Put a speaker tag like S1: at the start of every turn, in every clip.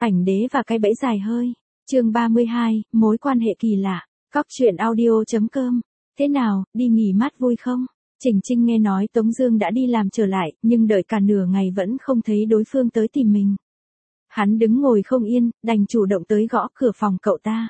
S1: Ảnh đế và cái bẫy dài hơi. Chương 32, mối quan hệ kỳ lạ. Cóc truyện audio.com. Thế nào, đi nghỉ mát vui không? Trình Trinh nghe nói Tống Dương đã đi làm trở lại, nhưng đợi cả nửa ngày vẫn không thấy đối phương tới tìm mình. Hắn đứng ngồi không yên, đành chủ động tới gõ cửa phòng cậu ta.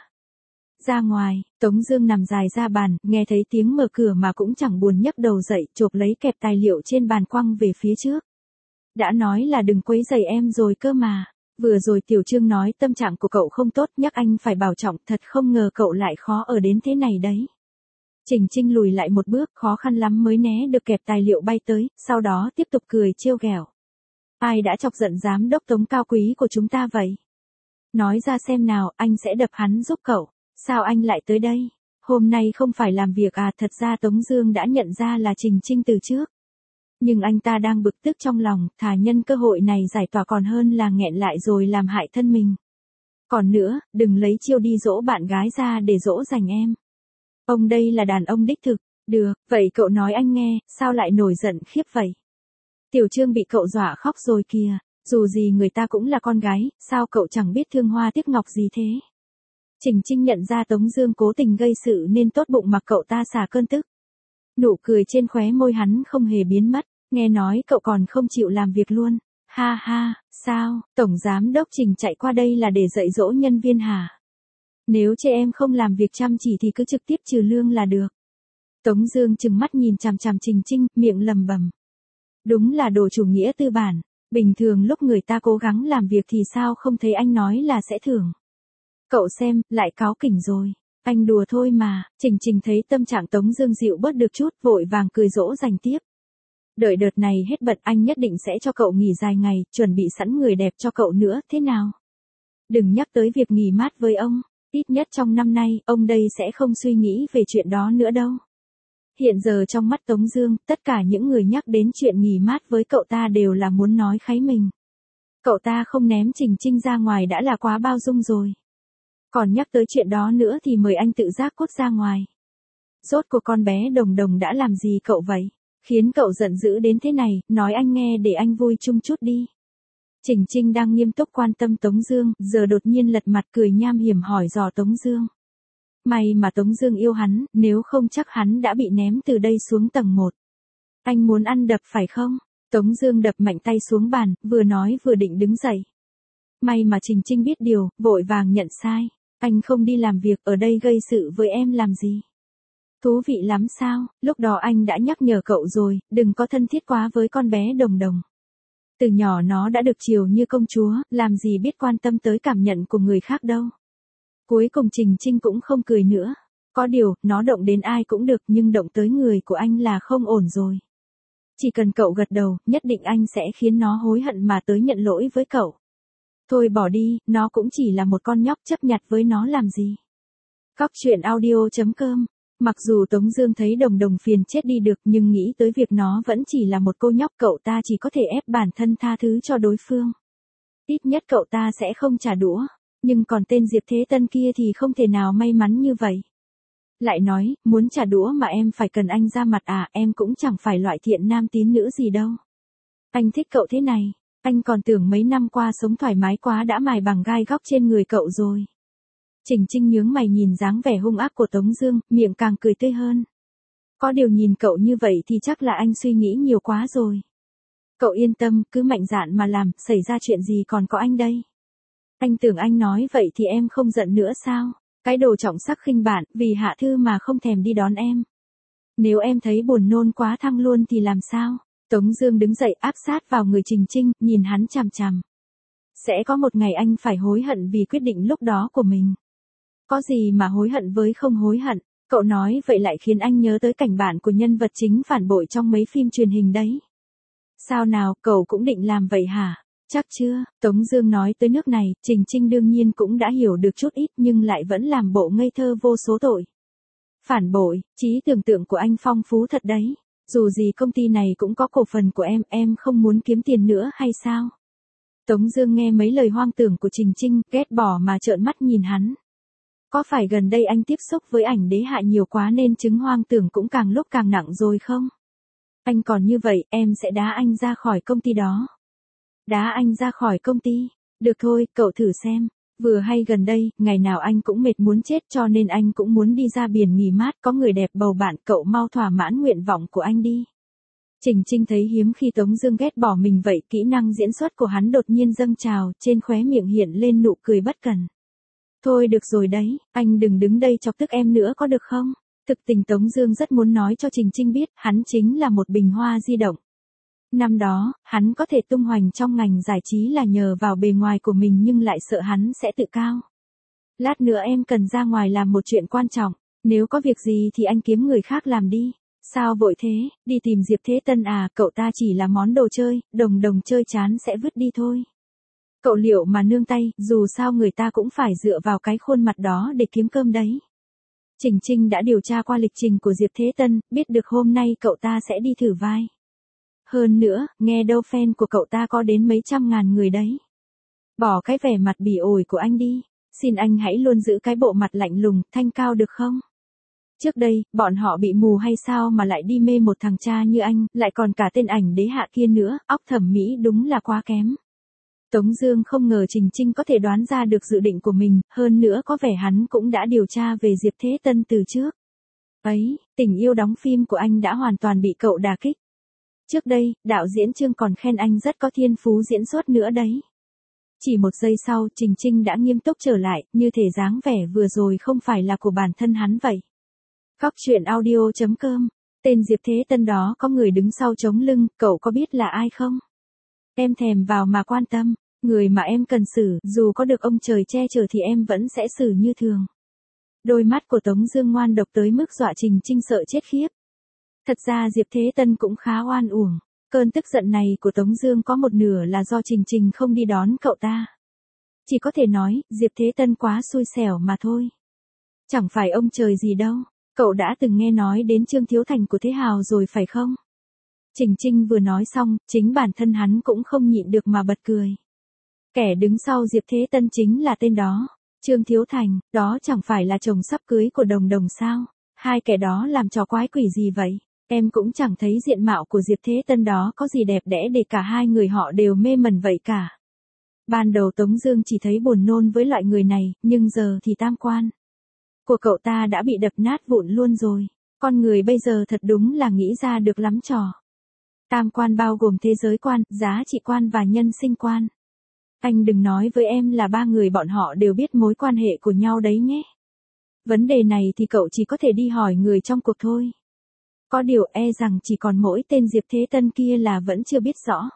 S1: Ra ngoài, Tống Dương nằm dài ra bàn, nghe thấy tiếng mở cửa mà cũng chẳng buồn nhấc đầu dậy, chộp lấy kẹp tài liệu trên bàn quăng về phía trước. Đã nói là đừng quấy rầy em rồi cơ mà. Vừa rồi Tiểu Trương nói tâm trạng của cậu không tốt, nhắc anh phải bảo trọng, thật không ngờ cậu lại khó ở đến thế này đấy. Trình Trinh lùi lại một bước, khó khăn lắm mới né được kẹp tài liệu bay tới, sau đó tiếp tục cười trêu ghẹo. Ai đã chọc giận giám đốc Tống cao quý của chúng ta vậy? Nói ra xem nào, anh sẽ đập hắn giúp cậu. Sao anh lại tới đây? Hôm nay không phải làm việc à? Thật ra Tống Dương đã nhận ra là Trình Trinh từ trước. Nhưng anh ta đang bực tức trong lòng, thà nhân cơ hội này giải tỏa còn hơn là nghẹn lại rồi làm hại thân mình. Còn nữa, đừng lấy chiêu đi dỗ bạn gái ra để dỗ dành em. Ông đây là đàn ông đích thực. Được, vậy cậu nói anh nghe, sao lại nổi giận khiếp vậy? Tiểu Trương bị cậu dọa khóc rồi kìa. Dù gì người ta cũng là con gái, sao cậu chẳng biết thương hoa tiếc ngọc gì thế? Trình Trinh nhận ra Tống Dương cố tình gây sự nên tốt bụng mặc cậu ta xả cơn tức. Nụ cười trên khóe môi hắn không hề biến mất. Nghe nói cậu còn không chịu làm việc luôn. Ha ha, sao, Tổng Giám đốc Trình chạy qua đây là để dạy dỗ nhân viên hả? Nếu chê em không làm việc chăm chỉ thì cứ trực tiếp trừ lương là được. Tống Dương trừng mắt nhìn chằm chằm Trình Trinh, miệng lẩm bẩm. Đúng là đồ chủ nghĩa tư bản. Bình thường lúc người ta cố gắng làm việc thì sao không thấy anh nói là sẽ thưởng. Cậu xem, lại cáu kỉnh rồi. Anh đùa thôi mà. Trình Trình thấy tâm trạng Tống Dương dịu bớt được chút, vội vàng cười dỗ dành tiếp. Đợi đợt này hết bận anh nhất định sẽ cho cậu nghỉ dài ngày, chuẩn bị sẵn người đẹp cho cậu nữa, thế nào? Đừng nhắc tới việc nghỉ mát với ông, ít nhất trong năm nay, ông đây sẽ không suy nghĩ về chuyện đó nữa đâu. Hiện giờ trong mắt Tống Dương, tất cả những người nhắc đến chuyện nghỉ mát với cậu ta đều là muốn nói kháy mình. Cậu ta không ném Trình Trinh ra ngoài đã là quá bao dung rồi. Còn nhắc tới chuyện đó nữa thì mời anh tự giác cút ra ngoài. Rốt cuộc con bé Đồng Đồng đã làm gì cậu vậy? Khiến cậu giận dữ đến thế này, nói anh nghe để anh vui chung chút đi. Trình Trinh đang nghiêm túc quan tâm Tống Dương, giờ đột nhiên lật mặt cười nham hiểm hỏi dò Tống Dương. May mà Tống Dương yêu hắn, nếu không chắc hắn đã bị ném từ đây xuống tầng 1. Anh muốn ăn đập phải không? Tống Dương đập mạnh tay xuống bàn, vừa nói vừa định đứng dậy. May mà Trình Trinh biết điều, vội vàng nhận sai. Anh không đi làm việc, ở đây gây sự với em làm gì? Thú vị lắm sao? Lúc đó anh đã nhắc nhở cậu rồi, đừng có thân thiết quá với con bé Đồng Đồng. Từ nhỏ nó đã được chiều như công chúa, làm gì biết quan tâm tới cảm nhận của người khác đâu. Cuối cùng Trình Trinh cũng không cười nữa. Có điều, nó động đến ai cũng được, nhưng động tới người của anh là không ổn rồi. Chỉ cần cậu gật đầu, nhất định anh sẽ khiến nó hối hận mà tới nhận lỗi với cậu. Thôi bỏ đi, nó cũng chỉ là một con nhóc, chấp nhặt với nó làm gì. Cóc truyện audio.com. Mặc dù Tống Dương thấy Đồng Đồng phiền chết đi được, nhưng nghĩ tới việc nó vẫn chỉ là một cô nhóc, cậu ta chỉ có thể ép bản thân tha thứ cho đối phương. Ít nhất cậu ta sẽ không trả đũa. Nhưng còn tên Diệp Thế Tân kia thì không thể nào may mắn như vậy. Lại nói, muốn trả đũa mà em phải cần anh ra mặt à? Em cũng chẳng phải loại thiện nam tín nữ gì đâu. Anh thích cậu thế này, anh còn tưởng mấy năm qua sống thoải mái quá đã mài bằng gai góc trên người cậu rồi. Trình Trinh nhướng mày nhìn dáng vẻ hung ác của Tống Dương, miệng càng cười tươi hơn. Có điều nhìn cậu như vậy thì chắc là anh suy nghĩ nhiều quá rồi. Cậu yên tâm, cứ mạnh dạn mà làm, xảy ra chuyện gì còn có anh đây. Anh tưởng anh nói vậy thì em không giận nữa sao? Cái đồ trọng sắc khinh bạn, vì hạ thư mà không thèm đi đón em. Nếu em thấy buồn nôn quá thăng luôn thì làm sao? Tống Dương đứng dậy áp sát vào người Trình Trinh, nhìn hắn chằm chằm. Sẽ có một ngày anh phải hối hận vì quyết định lúc đó của mình. Có gì mà hối hận với không hối hận? Cậu nói vậy lại khiến anh nhớ tới cảnh bản của nhân vật chính phản bội trong mấy phim truyền hình đấy. Sao nào, cậu cũng định làm vậy hả? Chắc chưa? Tống Dương nói tới nước này, Trình Trinh đương nhiên cũng đã hiểu được chút ít, nhưng lại vẫn làm bộ ngây thơ vô số tội. Phản bội, trí tưởng tượng của anh phong phú thật đấy. Dù gì công ty này cũng có cổ phần của em không muốn kiếm tiền nữa hay sao? Tống Dương nghe mấy lời hoang tưởng của Trình Trinh, ghét bỏ mà trợn mắt nhìn hắn. Có phải gần đây anh tiếp xúc với ảnh đế hạ nhiều quá nên chứng hoang tưởng cũng càng lúc càng nặng rồi không? Anh còn như vậy, em sẽ đá anh ra khỏi công ty đó. Đá anh ra khỏi công ty? Được thôi, cậu thử xem. Vừa hay gần đây, ngày nào anh cũng mệt muốn chết cho nên anh cũng muốn đi ra biển nghỉ mát, có người đẹp bầu bạn, cậu mau thỏa mãn nguyện vọng của anh đi. Trình Trinh thấy hiếm khi Tống Dương ghét bỏ mình vậy, kỹ năng diễn xuất của hắn đột nhiên dâng trào, trên khóe miệng hiện lên nụ cười bất cần. Thôi được rồi đấy, anh đừng đứng đây chọc tức em nữa có được không? Thực tình Tống Dương rất muốn nói cho Trình Trinh biết, hắn chính là một bình hoa di động. Năm đó, hắn có thể tung hoành trong ngành giải trí là nhờ vào bề ngoài của mình nhưng lại sợ hắn sẽ tự cao. Lát nữa em cần ra ngoài làm một chuyện quan trọng, nếu có việc gì thì anh kiếm người khác làm đi. Sao vội thế, đi tìm Diệp Thế Tân à, cậu ta chỉ là món đồ chơi, đồng đồng chơi chán sẽ vứt đi thôi. Cậu liệu mà nương tay, dù sao người ta cũng phải dựa vào cái khuôn mặt đó để kiếm cơm đấy. Trình Trinh đã điều tra qua lịch trình của Diệp Thế Tân, biết được hôm nay cậu ta sẽ đi thử vai. Hơn nữa, nghe đâu fan của cậu ta có đến mấy trăm ngàn người đấy. Bỏ cái vẻ mặt bỉ ổi của anh đi, xin anh hãy luôn giữ cái bộ mặt lạnh lùng, thanh cao được không? Trước đây, bọn họ bị mù hay sao mà lại đi mê một thằng cha như anh, lại còn cả tên ảnh đế hạ kia nữa, óc thẩm mỹ đúng là quá kém. Tống Dương không ngờ Trình Trinh có thể đoán ra được dự định của mình, hơn nữa có vẻ hắn cũng đã điều tra về Diệp Thế Tân từ trước. Ấy, tình yêu đóng phim của anh đã hoàn toàn bị cậu đả kích. Trước đây, đạo diễn Trương còn khen anh rất có thiên phú diễn xuất nữa đấy. Chỉ một giây sau, Trình Trinh đã nghiêm túc trở lại, như thể dáng vẻ vừa rồi không phải là của bản thân hắn vậy. Cóc truyện audio.com. Tên Diệp Thế Tân đó có người đứng sau chống lưng, cậu có biết là ai không? Em thèm vào mà quan tâm, người mà em cần xử, dù có được ông trời che chở thì em vẫn sẽ xử như thường. Đôi mắt của Tống Dương ngoan độc tới mức dọa Trình Trinh sợ chết khiếp. Thật ra Diệp Thế Tân cũng khá oan uổng, cơn tức giận này của Tống Dương có một nửa là do Trình Trình không đi đón cậu ta. Chỉ có thể nói, Diệp Thế Tân quá xui xẻo mà thôi. Chẳng phải ông trời gì đâu. Cậu đã từng nghe nói đến Trương Thiếu Thành của Thế Hào rồi phải không? Trình Trinh vừa nói xong, chính bản thân hắn cũng không nhịn được mà bật cười. Kẻ đứng sau Diệp Thế Tân chính là tên đó. Trương Thiếu Thành, đó chẳng phải là chồng sắp cưới của Đồng Đồng sao? Hai kẻ đó làm trò quái quỷ gì vậy? Em cũng chẳng thấy diện mạo của Diệp Thế Tân đó có gì đẹp đẽ để cả hai người họ đều mê mẩn vậy cả. Ban đầu Tống Dương chỉ thấy buồn nôn với loại người này, nhưng giờ thì tam quan của cậu ta đã bị đập nát vụn luôn rồi. Con người bây giờ thật đúng là nghĩ ra được lắm trò. Tam quan bao gồm thế giới quan, giá trị quan và nhân sinh quan. Anh đừng nói với em là ba người bọn họ đều biết mối quan hệ của nhau đấy nhé. Vấn đề này thì cậu chỉ có thể đi hỏi người trong cuộc thôi. Có điều e rằng chỉ còn mỗi tên Diệp Thế Tân kia là vẫn chưa biết rõ.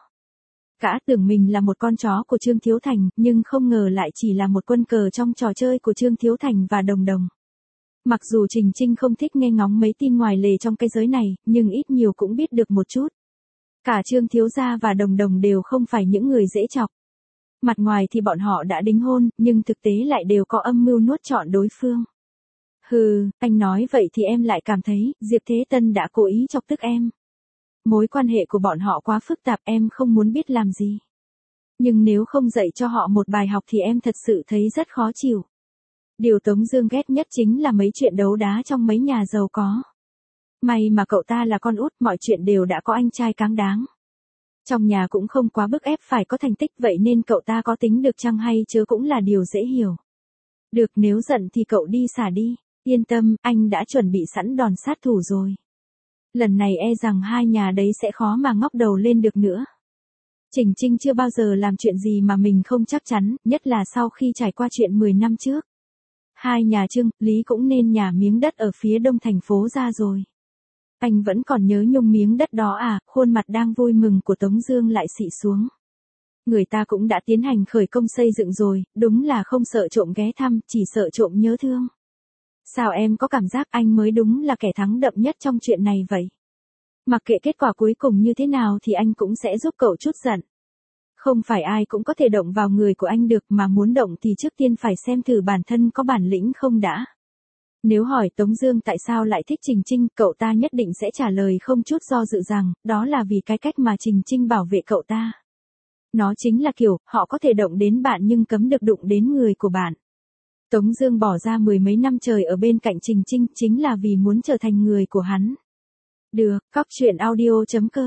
S1: Gã tưởng mình là một con chó của Trương Thiếu Thành, nhưng không ngờ lại chỉ là một quân cờ trong trò chơi của Trương Thiếu Thành và Đồng Đồng. Mặc dù Trình Trinh không thích nghe ngóng mấy tin ngoài lề trong cái giới này, nhưng ít nhiều cũng biết được một chút. Cả Trương Thiếu Gia và Đồng Đồng đều không phải những người dễ chọc. Mặt ngoài thì bọn họ đã đính hôn, nhưng thực tế lại đều có âm mưu nuốt trọn đối phương. Hừ, anh nói vậy thì em lại cảm thấy, Diệp Thế Tân đã cố ý chọc tức em. Mối quan hệ của bọn họ quá phức tạp, em không muốn biết làm gì. Nhưng nếu không dạy cho họ một bài học thì em thật sự thấy rất khó chịu. Điều Tống Dương ghét nhất chính là mấy chuyện đấu đá trong mấy nhà giàu có. May mà cậu ta là con út, mọi chuyện đều đã có anh trai cáng đáng. Trong nhà cũng không quá bức ép phải có thành tích, vậy nên cậu ta có tính được chăng hay chớ cũng là điều dễ hiểu. Được, nếu giận thì cậu đi xả đi. Yên tâm, anh đã chuẩn bị sẵn đòn sát thủ rồi. Lần này e rằng hai nhà đấy sẽ khó mà ngóc đầu lên được nữa. Trình Trinh chưa bao giờ làm chuyện gì mà mình không chắc chắn, nhất là sau khi trải qua chuyện 10 năm trước. Hai nhà Trương, Lý cũng nên nhà miếng đất ở phía đông thành phố ra rồi. Anh vẫn còn nhớ nhung miếng đất đó à? Khuôn mặt đang vui mừng của Tống Dương lại xị xuống. Người ta cũng đã tiến hành khởi công xây dựng rồi, đúng là không sợ trộm ghé thăm, chỉ sợ trộm nhớ thương. Sao em có cảm giác anh mới đúng là kẻ thắng đậm nhất trong chuyện này vậy? Mặc kệ kết quả cuối cùng như thế nào thì anh cũng sẽ giúp cậu chút giận. Không phải ai cũng có thể động vào người của anh được, mà muốn động thì trước tiên phải xem thử bản thân có bản lĩnh không đã. Nếu hỏi Tống Dương tại sao lại thích Trình Trinh, cậu ta nhất định sẽ trả lời không chút do dự rằng, đó là vì cái cách mà Trình Trinh bảo vệ cậu ta. Nó chính là kiểu, họ có thể động đến bạn nhưng cấm được đụng đến người của bạn. Tống Dương bỏ ra 10 mấy năm trời ở bên cạnh Trình Trinh chính là vì muốn trở thành người của hắn. Được, cóc truyện audio.com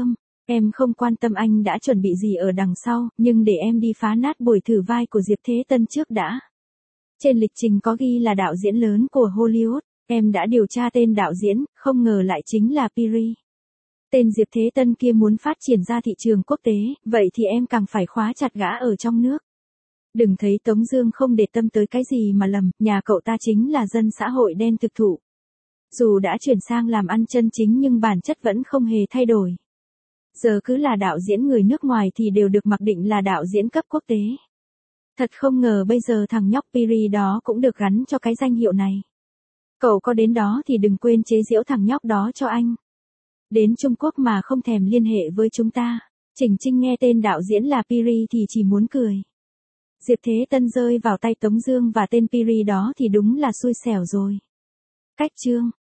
S1: Em không quan tâm anh đã chuẩn bị gì ở đằng sau, nhưng để em đi phá nát buổi thử vai của Diệp Thế Tân trước đã. Trên lịch trình có ghi là đạo diễn lớn của Hollywood, em đã điều tra tên đạo diễn, không ngờ lại chính là Piri. Tên Diệp Thế Tân kia muốn phát triển ra thị trường quốc tế, vậy thì em càng phải khóa chặt gã ở trong nước. Đừng thấy Tống Dương không để tâm tới cái gì mà lầm, nhà cậu ta chính là dân xã hội đen thực thụ. Dù đã chuyển sang làm ăn chân chính nhưng bản chất vẫn không hề thay đổi. Giờ cứ là đạo diễn người nước ngoài thì đều được mặc định là đạo diễn cấp quốc tế. Thật không ngờ bây giờ thằng nhóc Piri đó cũng được gắn cho cái danh hiệu này. Cậu có đến đó thì đừng quên chế giễu thằng nhóc đó cho anh. Đến Trung Quốc mà không thèm liên hệ với chúng ta. Trình Trinh nghe tên đạo diễn là Piri thì chỉ muốn cười. Diệp Thế Tân rơi vào tay Tống Dương và tên Piri đó thì đúng là xui xẻo rồi. Cách chương